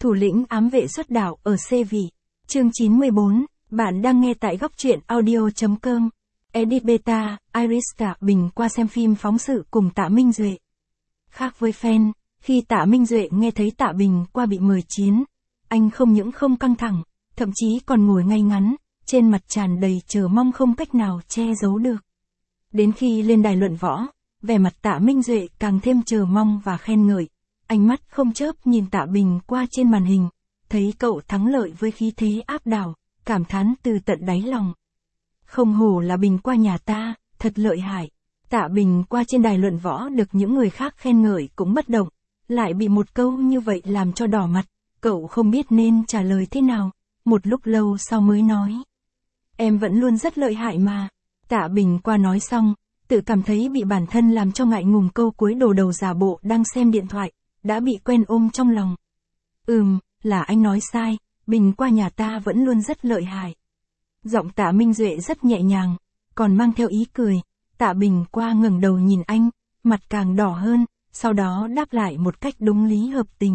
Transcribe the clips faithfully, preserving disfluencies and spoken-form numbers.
Thủ lĩnh ám vệ xuất đạo ở xê vị. Chương chín mươi bốn, bạn đang nghe tại góc truyện audio.com. Edit Beta, Irista Bình qua xem phim phóng sự cùng Tạ Minh Duệ. Khác với fan, khi Tạ Minh Duệ nghe thấy Tạ Bình qua bị mời chiến, anh không những không căng thẳng, thậm chí còn ngồi ngay ngắn, trên mặt tràn đầy chờ mong không cách nào che giấu được. Đến khi lên đài luận võ, vẻ mặt Tạ Minh Duệ càng thêm chờ mong và khen ngợi. Ánh mắt không chớp nhìn Tạ Bình qua trên màn hình, thấy cậu thắng lợi với khí thế áp đảo, cảm thán từ tận đáy lòng. Không hổ là Bình qua nhà ta, thật lợi hại. Tạ Bình qua trên đài luận võ được những người khác khen ngợi cũng bất động, lại bị một câu như vậy làm cho đỏ mặt, cậu không biết nên trả lời thế nào, một lúc lâu sau mới nói. Em vẫn luôn rất lợi hại mà. Tạ Bình qua nói xong, tự cảm thấy bị bản thân làm cho ngại ngùng câu cuối đồ đầu giả bộ đang xem điện thoại, đã bị quen ôm trong lòng. Ừm, là anh nói sai, Bình qua nhà ta vẫn luôn rất lợi hại. Giọng Tạ Minh Duệ rất nhẹ nhàng, còn mang theo ý cười. Tạ Bình qua ngẩng đầu nhìn anh, mặt càng đỏ hơn, sau đó đáp lại một cách đúng lý hợp tình.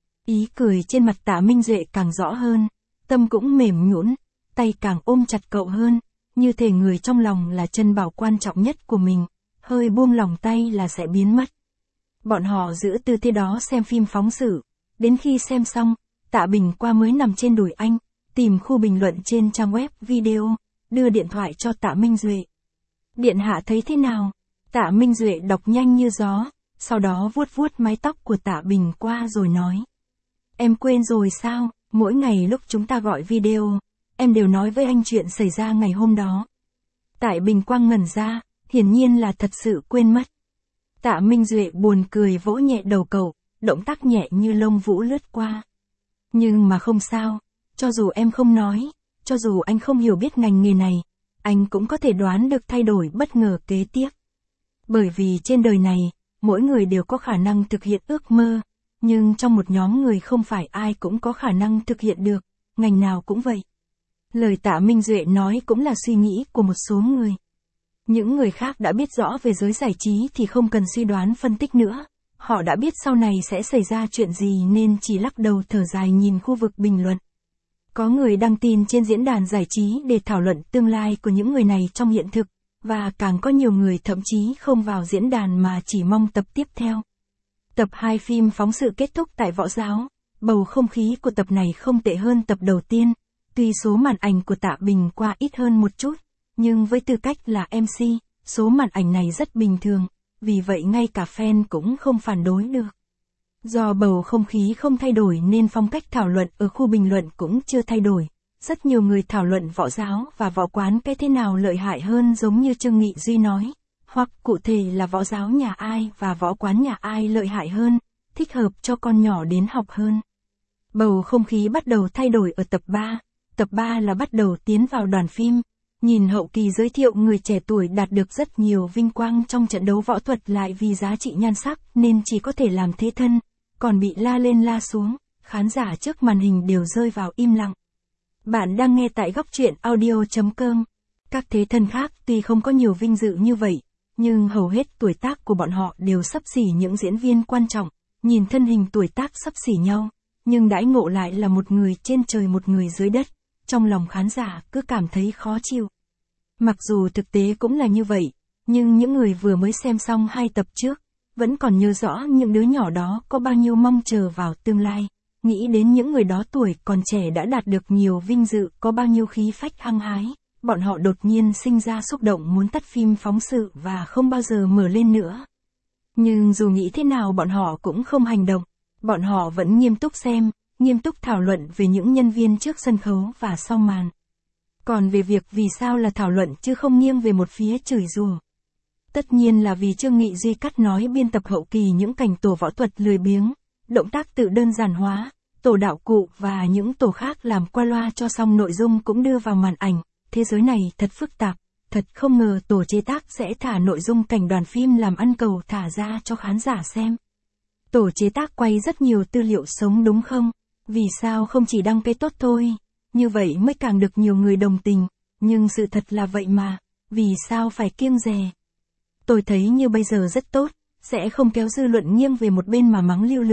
Ý cười trên mặt Tạ Minh Duệ càng rõ hơn, tâm cũng mềm nhũn, tay càng ôm chặt cậu hơn, như thể người trong lòng là chân bảo quan trọng nhất của mình, hơi buông lòng tay là sẽ biến mất. Bọn họ giữ tư thế đó xem phim phóng sự, đến khi xem xong, Tạ Bình qua mới nằm trên đùi anh, tìm khu bình luận trên trang web video, đưa điện thoại cho Tạ Minh Duệ. Điện hạ thấy thế nào? Tạ Minh Duệ đọc nhanh như gió, sau đó vuốt vuốt mái tóc của Tạ Bình qua rồi nói. Em quên rồi sao, mỗi ngày lúc chúng ta gọi video, em đều nói với anh chuyện xảy ra ngày hôm đó. Tạ Bình Quang ngẩn ra, hiển nhiên là thật sự quên mất. Tạ Minh Duệ buồn cười vỗ nhẹ đầu cậu, động tác nhẹ như lông vũ lướt qua. Nhưng mà không sao, cho dù em không nói, cho dù anh không hiểu biết ngành nghề này, anh cũng có thể đoán được thay đổi bất ngờ kế tiếp. Bởi vì trên đời này, mỗi người đều có khả năng thực hiện ước mơ, nhưng trong một nhóm người không phải ai cũng có khả năng thực hiện được, ngành nào cũng vậy. Lời Tạ Minh Duệ nói cũng là suy nghĩ của một số người. Những người khác đã biết rõ về giới giải trí thì không cần suy đoán phân tích nữa, họ đã biết sau này sẽ xảy ra chuyện gì nên chỉ lắc đầu thở dài nhìn khu vực bình luận. Có người đăng tin trên diễn đàn giải trí để thảo luận tương lai của những người này trong hiện thực, và càng có nhiều người thậm chí không vào diễn đàn mà chỉ mong tập tiếp theo. Tập hai phim phóng sự kết thúc tại Võ Giáo, bầu không khí của tập này không tệ hơn tập đầu tiên, tuy số màn ảnh của Tạ Bình qua ít hơn một chút, nhưng với tư cách là em xê, số màn ảnh này rất bình thường, vì vậy ngay cả fan cũng không phản đối được. Do bầu không khí không thay đổi nên phong cách thảo luận ở khu bình luận cũng chưa thay đổi. Rất nhiều người thảo luận Võ Giáo và Võ Quán cái thế nào lợi hại hơn giống như Trương Nghị Duy nói, hoặc cụ thể là Võ Giáo nhà ai và Võ Quán nhà ai lợi hại hơn, thích hợp cho con nhỏ đến học hơn. Bầu không khí bắt đầu thay đổi ở tập ba. Tập ba là bắt đầu tiến vào đoàn phim. Nhìn hậu kỳ giới thiệu người trẻ tuổi đạt được rất nhiều vinh quang trong trận đấu võ thuật lại vì giá trị nhan sắc nên chỉ có thể làm thế thân, còn bị la lên la xuống, khán giả trước màn hình đều rơi vào im lặng. Bạn đang nghe tại góc truyện audio.com. Các thế thân khác tuy không có nhiều vinh dự như vậy, nhưng hầu hết tuổi tác của bọn họ đều xấp xỉ những diễn viên quan trọng, nhìn thân hình tuổi tác xấp xỉ nhau, nhưng đãi ngộ lại là một người trên trời một người dưới đất. Trong lòng khán giả cứ cảm thấy khó chịu. Mặc dù thực tế cũng là như vậy, nhưng những người vừa mới xem xong hai tập trước, vẫn còn nhớ rõ những đứa nhỏ đó có bao nhiêu mong chờ vào tương lai, nghĩ đến những người đó tuổi còn trẻ đã đạt được nhiều vinh dự có bao nhiêu khí phách hăng hái, bọn họ đột nhiên sinh ra xúc động muốn tắt phim phóng sự và không bao giờ mở lên nữa. Nhưng dù nghĩ thế nào bọn họ cũng không hành động, bọn họ vẫn nghiêm túc xem, nghiêm túc thảo luận về những nhân viên trước sân khấu và sau màn. Còn về việc vì sao là thảo luận chứ không nghiêng về một phía chửi rủa. Tất nhiên là vì Trương Nghị Duy cắt nói biên tập hậu kỳ những cảnh tổ võ thuật lười biếng, động tác tự đơn giản hóa, tổ đạo cụ và những tổ khác làm qua loa cho xong nội dung cũng đưa vào màn ảnh. Thế giới này thật phức tạp, thật không ngờ tổ chế tác sẽ thả nội dung cảnh đoàn phim làm ăn cầu thả ra cho khán giả xem. Tổ chế tác quay rất nhiều tư liệu sống đúng không? Vì sao không chỉ đăng cái tốt thôi? Như vậy mới càng được nhiều người đồng tình, nhưng sự thật là vậy mà, vì sao phải kiêng dè? Tôi thấy như bây giờ rất tốt, sẽ không kéo dư luận nghiêng về một bên mà mắng lưu lượng,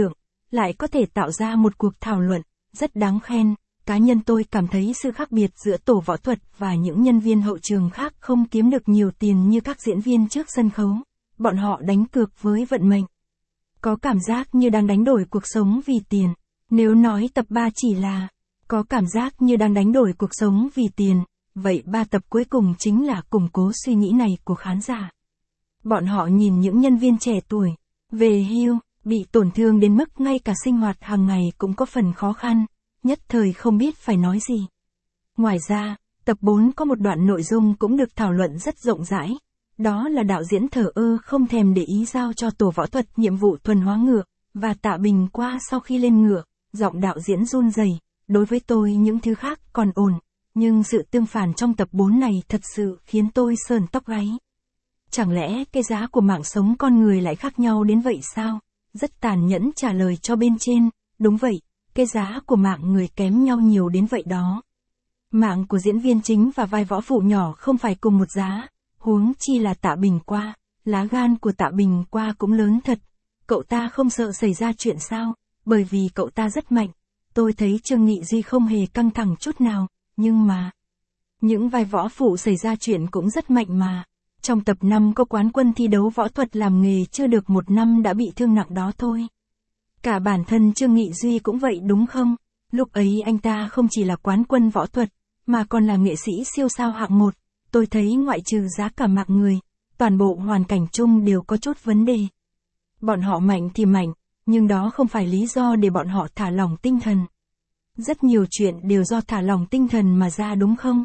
lại có thể tạo ra một cuộc thảo luận, rất đáng khen. Cá nhân tôi cảm thấy sự khác biệt giữa tổ võ thuật và những nhân viên hậu trường khác không kiếm được nhiều tiền như các diễn viên trước sân khấu. Bọn họ đánh cược với vận mệnh. Có cảm giác như đang đánh đổi cuộc sống vì tiền. Nếu nói tập ba chỉ là có cảm giác như đang đánh đổi cuộc sống vì tiền, vậy ba tập cuối cùng chính là củng cố suy nghĩ này của khán giả. Bọn họ nhìn những nhân viên trẻ tuổi, về hưu, bị tổn thương đến mức ngay cả sinh hoạt hàng ngày cũng có phần khó khăn, nhất thời không biết phải nói gì. Ngoài ra, tập bốn có một đoạn nội dung cũng được thảo luận rất rộng rãi. Đó là đạo diễn thờ ơ không thèm để ý giao cho tổ võ thuật nhiệm vụ thuần hóa ngựa, và Tạ Bình qua sau khi lên ngựa, giọng đạo diễn run rẩy. Đối với tôi những thứ khác còn ổn, nhưng sự tương phản trong tập bốn này thật sự khiến tôi sởn tóc gáy. Chẳng lẽ cái giá của mạng sống con người lại khác nhau đến vậy sao? Rất tàn nhẫn trả lời cho bên trên, đúng vậy, cái giá của mạng người kém nhau nhiều đến vậy đó. Mạng của diễn viên chính và vai võ phụ nhỏ không phải cùng một giá, huống chi là Tạ Bình qua, lá gan của Tạ Bình qua cũng lớn thật. Cậu ta không sợ xảy ra chuyện sao? Bởi vì cậu ta rất mạnh. Tôi thấy Trương Nghị Duy không hề căng thẳng chút nào, nhưng mà những vai võ phụ xảy ra chuyện cũng rất mạnh mà. Trong tập năm có quán quân thi đấu võ thuật làm nghề chưa được một năm đã bị thương nặng đó thôi. Cả bản thân Trương Nghị Duy cũng vậy đúng không? Lúc ấy anh ta không chỉ là quán quân võ thuật, mà còn là nghệ sĩ siêu sao hạng một. Tôi thấy ngoại trừ giá cả mạng người, toàn bộ hoàn cảnh chung đều có chút vấn đề. Bọn họ mạnh thì mạnh, nhưng đó không phải lý do để bọn họ thả lỏng tinh thần. Rất nhiều chuyện đều do thả lỏng tinh thần mà ra đúng không?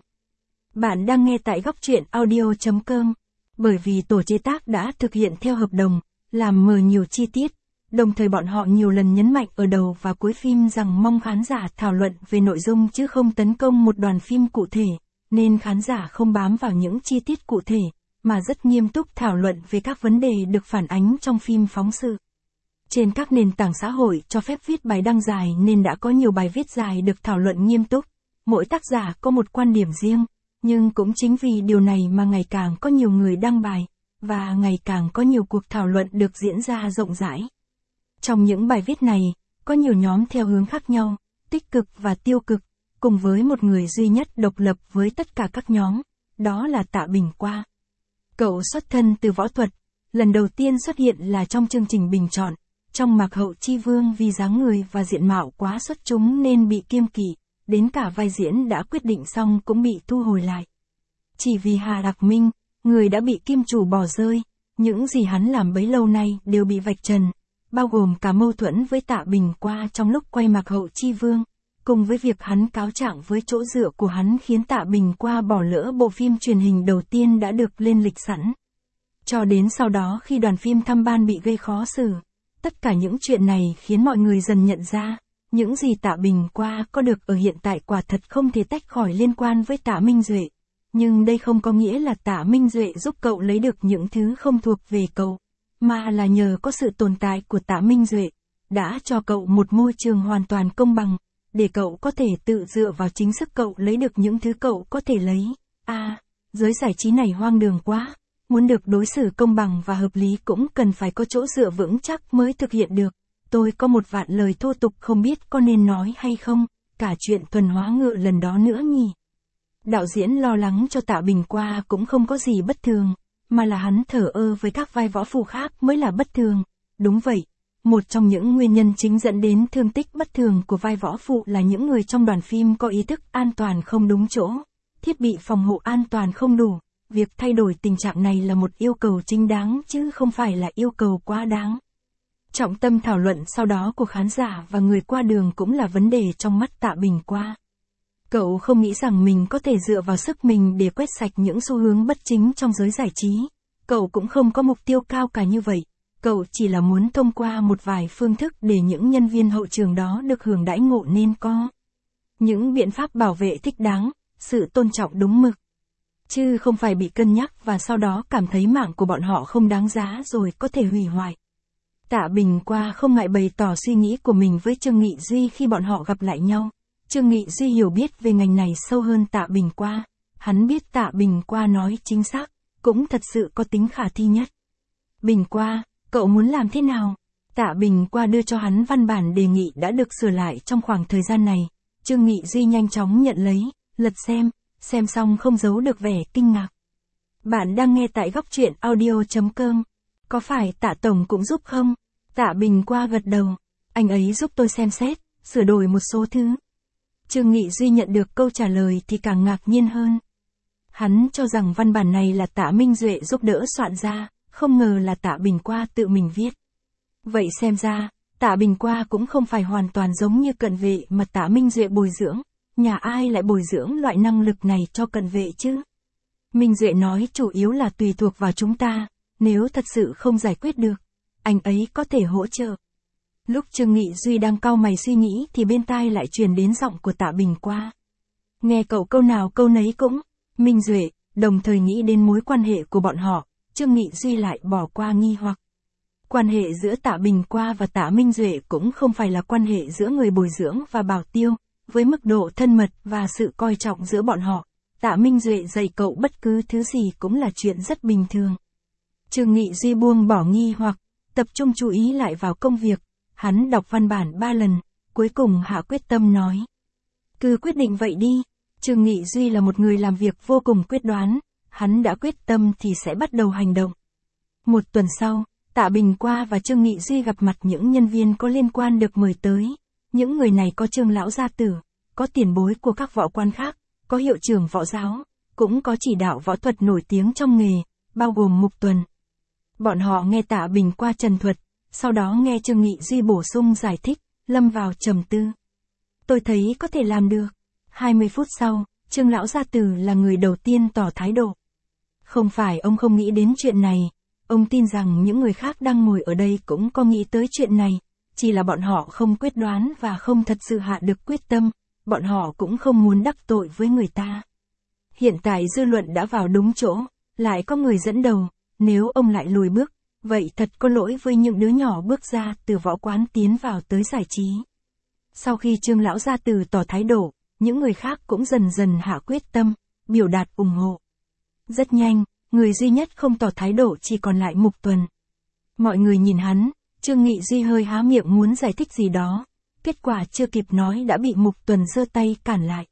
Bạn đang nghe tại góc truyện audio chấm com. Bởi vì tổ chế tác đã thực hiện theo hợp đồng, làm mờ nhiều chi tiết, đồng thời bọn họ nhiều lần nhấn mạnh ở đầu và cuối phim rằng mong khán giả thảo luận về nội dung chứ không tấn công một đoàn phim cụ thể, nên khán giả không bám vào những chi tiết cụ thể, mà rất nghiêm túc thảo luận về các vấn đề được phản ánh trong phim phóng sự. Trên các nền tảng xã hội cho phép viết bài đăng dài nên đã có nhiều bài viết dài được thảo luận nghiêm túc, mỗi tác giả có một quan điểm riêng. Nhưng cũng chính vì điều này mà ngày càng có nhiều người đăng bài, và ngày càng có nhiều cuộc thảo luận được diễn ra rộng rãi. Trong những bài viết này, có nhiều nhóm theo hướng khác nhau, tích cực và tiêu cực, cùng với một người duy nhất độc lập với tất cả các nhóm, đó là Tạ Bình qua. Cậu xuất thân từ võ thuật, lần đầu tiên xuất hiện là trong chương trình bình chọn, trong Mạc Hậu Chi Vương vì dáng người và diện mạo quá xuất chúng nên bị kiêng kỵ. Đến cả vai diễn đã quyết định xong cũng bị thu hồi lại. Chỉ vì Hà Đạc Minh, người đã bị kim chủ bỏ rơi, những gì hắn làm bấy lâu nay đều bị vạch trần, bao gồm cả mâu thuẫn với Tạ Bình qua trong lúc quay Mạc Hậu Chi Vương, cùng với việc hắn cáo trạng với chỗ dựa của hắn khiến Tạ Bình qua bỏ lỡ bộ phim truyền hình đầu tiên đã được lên lịch sẵn. Cho đến sau đó khi đoàn phim Thăm Ban bị gây khó xử, tất cả những chuyện này khiến mọi người dần nhận ra. Những gì Tạ Bình qua có được ở hiện tại quả thật không thể tách khỏi liên quan với Tạ Minh Duệ. Nhưng đây không có nghĩa là Tạ Minh Duệ giúp cậu lấy được những thứ không thuộc về cậu, mà là nhờ có sự tồn tại của Tạ Minh Duệ, đã cho cậu một môi trường hoàn toàn công bằng, để cậu có thể tự dựa vào chính sức cậu lấy được những thứ cậu có thể lấy. À, giới giải trí này hoang đường quá, muốn được đối xử công bằng và hợp lý cũng cần phải có chỗ dựa vững chắc mới thực hiện được. Tôi có một vạn lời thô tục không biết có nên nói hay không, cả chuyện thuần hóa ngựa lần đó nữa nhỉ. Đạo diễn lo lắng cho Tạ Bình qua cũng không có gì bất thường, mà là hắn thờ ơ với các vai võ phụ khác mới là bất thường. Đúng vậy, một trong những nguyên nhân chính dẫn đến thương tích bất thường của vai võ phụ là những người trong đoàn phim có ý thức an toàn không đúng chỗ, thiết bị phòng hộ an toàn không đủ. Việc thay đổi tình trạng này là một yêu cầu chính đáng chứ không phải là yêu cầu quá đáng. Trọng tâm thảo luận sau đó của khán giả và người qua đường cũng là vấn đề trong mắt Tạ Bình qua. Cậu không nghĩ rằng mình có thể dựa vào sức mình để quét sạch những xu hướng bất chính trong giới giải trí. Cậu cũng không có mục tiêu cao cả như vậy. Cậu chỉ là muốn thông qua một vài phương thức để những nhân viên hậu trường đó được hưởng đãi ngộ nên có những biện pháp bảo vệ thích đáng, sự tôn trọng đúng mực. Chứ không phải bị cân nhắc và sau đó cảm thấy mạng của bọn họ không đáng giá rồi có thể hủy hoại. Tạ Bình qua không ngại bày tỏ suy nghĩ của mình với Trương Nghị Duy khi bọn họ gặp lại nhau. Trương Nghị Duy hiểu biết về ngành này sâu hơn Tạ Bình qua. Hắn biết Tạ Bình qua nói chính xác, cũng thật sự có tính khả thi nhất. Bình qua, cậu muốn làm thế nào? Tạ Bình qua đưa cho hắn văn bản đề nghị đã được sửa lại trong khoảng thời gian này. Trương Nghị Duy nhanh chóng nhận lấy, lật xem, xem xong không giấu được vẻ kinh ngạc. Bạn đang nghe tại góc truyện audio chấm com. Có phải Tạ Tổng cũng giúp không? Tạ Bình qua gật đầu. Anh ấy giúp tôi xem xét, sửa đổi một số thứ. Trương Nghị Duy nhận được câu trả lời thì càng ngạc nhiên hơn. Hắn cho rằng văn bản này là Tạ Minh Duệ giúp đỡ soạn ra, không ngờ là Tạ Bình qua tự mình viết. Vậy xem ra, Tạ Bình qua cũng không phải hoàn toàn giống như cận vệ mà Tạ Minh Duệ bồi dưỡng. Nhà ai lại bồi dưỡng loại năng lực này cho cận vệ chứ? Minh Duệ nói chủ yếu là tùy thuộc vào chúng ta, nếu thật sự không giải quyết được, anh ấy có thể hỗ trợ. Lúc Trương Nghị Duy đang cau mày suy nghĩ thì bên tai lại truyền đến giọng của Tạ Bình qua. Nghe cậu câu nào câu nấy cũng, Minh Duệ, đồng thời nghĩ đến mối quan hệ của bọn họ, Trương Nghị Duy lại bỏ qua nghi hoặc. Quan hệ giữa Tạ Bình qua và Tạ Minh Duệ cũng không phải là quan hệ giữa người bồi dưỡng và bảo tiêu, với mức độ thân mật và sự coi trọng giữa bọn họ. Tạ Minh Duệ dạy cậu bất cứ thứ gì cũng là chuyện rất bình thường. Trương Nghị Duy buông bỏ nghi hoặc, tập trung chú ý lại vào công việc. Hắn đọc văn bản ba lần, cuối cùng hạ quyết tâm nói. Cứ quyết định vậy đi. Trương Nghị Duy là một người làm việc vô cùng quyết đoán. Hắn đã quyết tâm thì sẽ bắt đầu hành động. Một tuần sau, Tạ Bình qua và Trương Nghị Duy gặp mặt những nhân viên có liên quan được mời tới. Những người này có Trương lão gia tử, có tiền bối của các võ quan khác, có hiệu trưởng võ giáo, cũng có chỉ đạo võ thuật nổi tiếng trong nghề, bao gồm Mục Tuần. Bọn họ nghe Tạ Bình qua trần thuật, sau đó nghe Trương Nghị Duy bổ sung giải thích, lâm vào trầm tư. Tôi thấy có thể làm được. hai mươi phút sau, Trương lão gia tử là người đầu tiên tỏ thái độ. Không phải ông không nghĩ đến chuyện này, ông tin rằng những người khác đang ngồi ở đây cũng có nghĩ tới chuyện này, chỉ là bọn họ không quyết đoán và không thật sự hạ được quyết tâm, bọn họ cũng không muốn đắc tội với người ta. Hiện tại dư luận đã vào đúng chỗ, lại có người dẫn đầu, nếu ông lại lùi bước, vậy thật có lỗi với những đứa nhỏ bước ra từ võ quán tiến vào tới giải trí. Sau khi Trương lão gia tử tỏ thái độ, những người khác cũng dần dần hạ quyết tâm, biểu đạt ủng hộ. Rất nhanh, người duy nhất không tỏ thái độ chỉ còn lại Mục Tuần. Mọi người nhìn hắn, Trương Nghị Duy hơi há miệng muốn giải thích gì đó, kết quả chưa kịp nói đã bị Mục Tuần giơ tay cản lại.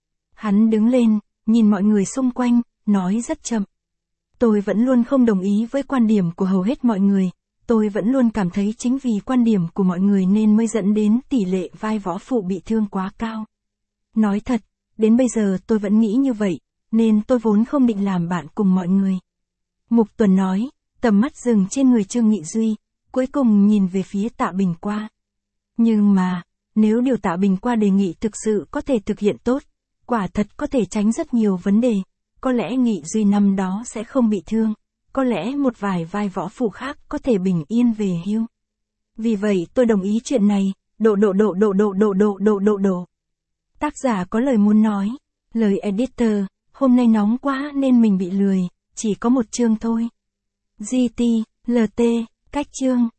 Hắn đứng lên, nhìn mọi người xung quanh, nói rất chậm. Tôi vẫn luôn không đồng ý với quan điểm của hầu hết mọi người, tôi vẫn luôn cảm thấy chính vì quan điểm của mọi người nên mới dẫn đến tỷ lệ vai võ phụ bị thương quá cao. Nói thật, đến bây giờ tôi vẫn nghĩ như vậy, nên tôi vốn không định làm bạn cùng mọi người. Mục Tuần nói, tầm mắt dừng trên người Trương Nghị Duy, cuối cùng nhìn về phía Tạ Bình qua. Nhưng mà, nếu điều Tạ Bình qua đề nghị thực sự có thể thực hiện tốt, quả thật có thể tránh rất nhiều vấn đề, có lẽ Nghị Duy năm đó sẽ không bị thương, có lẽ một vài vai võ phụ khác có thể bình yên về hưu. Vì vậy tôi đồng ý chuyện này, độ độ độ độ độ độ độ độ độ độ. Tác giả có lời muốn nói, lời editor, hôm nay nóng quá nên mình bị lười, chỉ có một chương thôi. giê tê, lờ tê, cách chương.